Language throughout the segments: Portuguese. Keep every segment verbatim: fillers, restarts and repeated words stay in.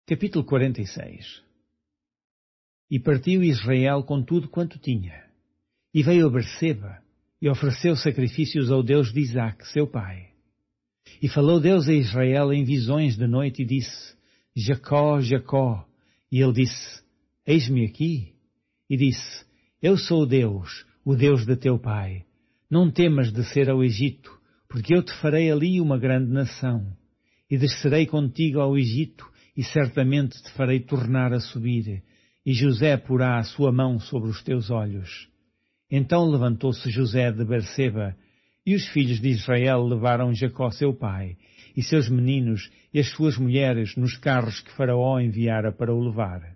Capítulo quarenta e seis. E partiu Israel com tudo quanto tinha, e veio a Berseba, e ofereceu sacrifícios ao Deus de Isaque, seu pai. E falou Deus a Israel em visões de noite, e disse: Jacó, Jacó. E ele disse: Eis-me aqui. E disse: Eu sou Deus, o Deus de teu pai. Não temas descer ao Egito, porque eu te farei ali uma grande nação. E descerei contigo ao Egito, e certamente te farei tornar a subir, e José porá a sua mão sobre os teus olhos. Então levantou-se José de Berseba, e os filhos de Israel levaram Jacó seu pai, e seus meninos e as suas mulheres nos carros que Faraó enviara para o levar.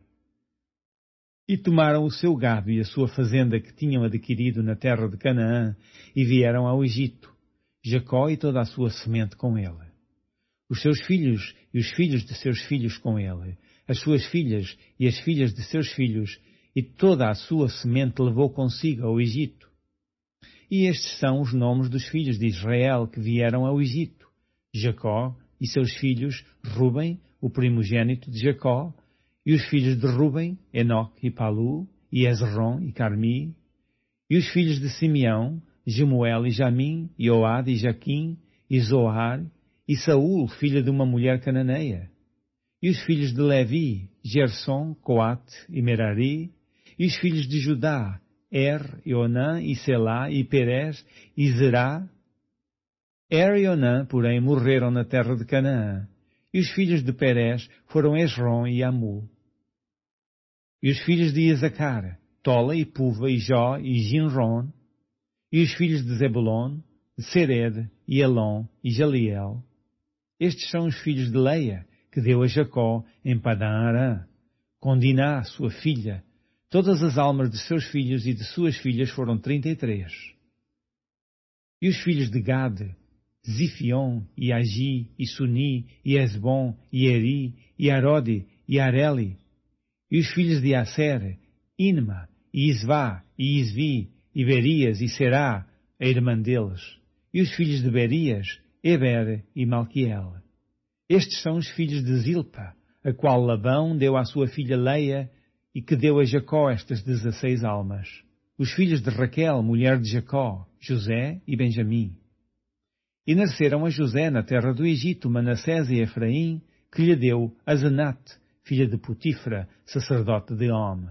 E tomaram o seu gado e a sua fazenda que tinham adquirido na terra de Canaã, e vieram ao Egito, Jacó e toda a sua semente com ele. Os seus filhos e os filhos de seus filhos com ele, as suas filhas e as filhas de seus filhos, e toda a sua semente levou consigo ao Egito. E estes são os nomes dos filhos de Israel que vieram ao Egito: Jacó e seus filhos, Rúben, o primogênito de Jacó, e os filhos de Rúben, Enoque e Palu, e Ezron e Carmi, e os filhos de Simeão, Jemuel e Jamim, e Oad e Jaquim, e Zoar, e Saúl, filho de uma mulher cananeia. E os filhos de Levi, Gerson, Coate e Merari, e os filhos de Judá, Er, e Onã, e Selá, e Perez, e Zerá. Er e Onã, porém, morreram na terra de Canaã, e os filhos de Perez foram Esrom e Amu. E os filhos de Isacar, Tola e Puva, e Jó, e Ginron. E os filhos de Zebulon, de Sered, e Elon, e Jaliel. Estes são os filhos de Leia, que deu a Jacó em Padã-Arã, com Diná, sua filha. Todas as almas de seus filhos e de suas filhas foram trinta e três. E os filhos de Gade, Zifion, e Agi, e Suni, e Esbom, e Eri, e Arode, e Areli. E os filhos de Aser, Inma, e Isvá, e Isvi, e Berias, e Será, a irmã deles. E os filhos de Berias, Eber e Malquiel. Estes são os filhos de Zilpa, a qual Labão deu à sua filha Leia, e que deu a Jacó estas dezesseis almas. Os filhos de Raquel, mulher de Jacó, José e Benjamim. E nasceram a José na terra do Egito Manassés e Efraim, que lhe deu Asenat, filha de Potifra, sacerdote de On.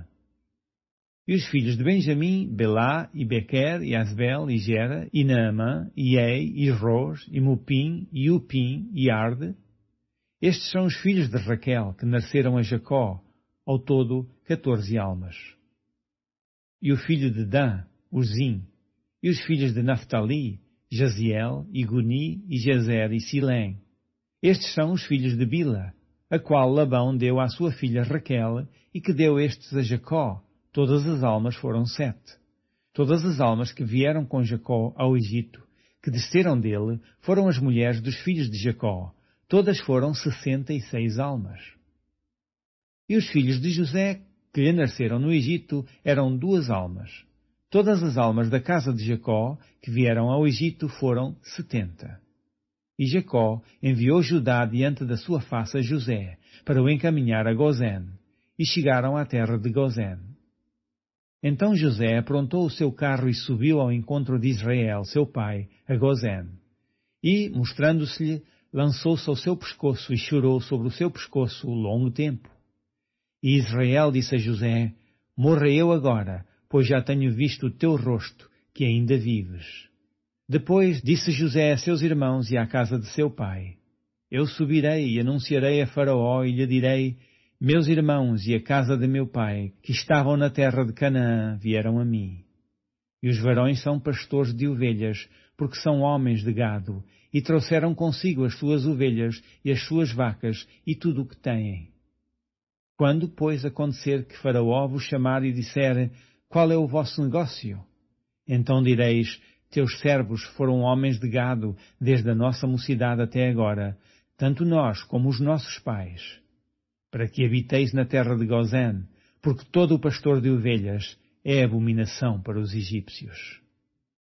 E os filhos de Benjamim, Belá, e Bequer, e Asbel, e Gera, e Naamã, e Ei, e Ros, e Mupim, e Upim, e Arde. Estes são os filhos de Raquel, que nasceram a Jacó, ao todo catorze almas. E o filho de Dan, Uzim. E os filhos de Naphtali, Jaziel, e Guni, e Jezer, e Silém. Estes são os filhos de Bila, a qual Labão deu à sua filha Raquel, e que deu estes a Jacó. Todas as almas foram sete. Todas as almas que vieram com Jacó ao Egito, que desceram dele, foram as mulheres dos filhos de Jacó. Todas foram sessenta e seis almas. E os filhos de José, que lhe nasceram no Egito, eram duas almas. Todas as almas da casa de Jacó, que vieram ao Egito, foram setenta. E Jacó enviou Judá diante da sua face a José, para o encaminhar a Gozém, e chegaram à terra de Gozém. Então José aprontou o seu carro e subiu ao encontro de Israel, seu pai, a Gozém. E, mostrando-se-lhe, lançou-se ao seu pescoço e chorou sobre o seu pescoço longo tempo. E Israel disse a José: Morra eu agora, pois já tenho visto o teu rosto, que ainda vives. Depois disse José a seus irmãos e à casa de seu pai: Eu subirei e anunciarei a Faraó e lhe direi: Meus irmãos e a casa de meu pai, que estavam na terra de Canaã, vieram a mim. E os varões são pastores de ovelhas, porque são homens de gado, e trouxeram consigo as suas ovelhas e as suas vacas e tudo o que têm. Quando, pois, acontecer que Faraó vos chamar e disser: Qual é o vosso negócio? Então direis: Teus servos foram homens de gado, desde a nossa mocidade até agora, tanto nós como os nossos pais, para que habiteis na terra de Gozém, porque todo o pastor de ovelhas é abominação para os egípcios.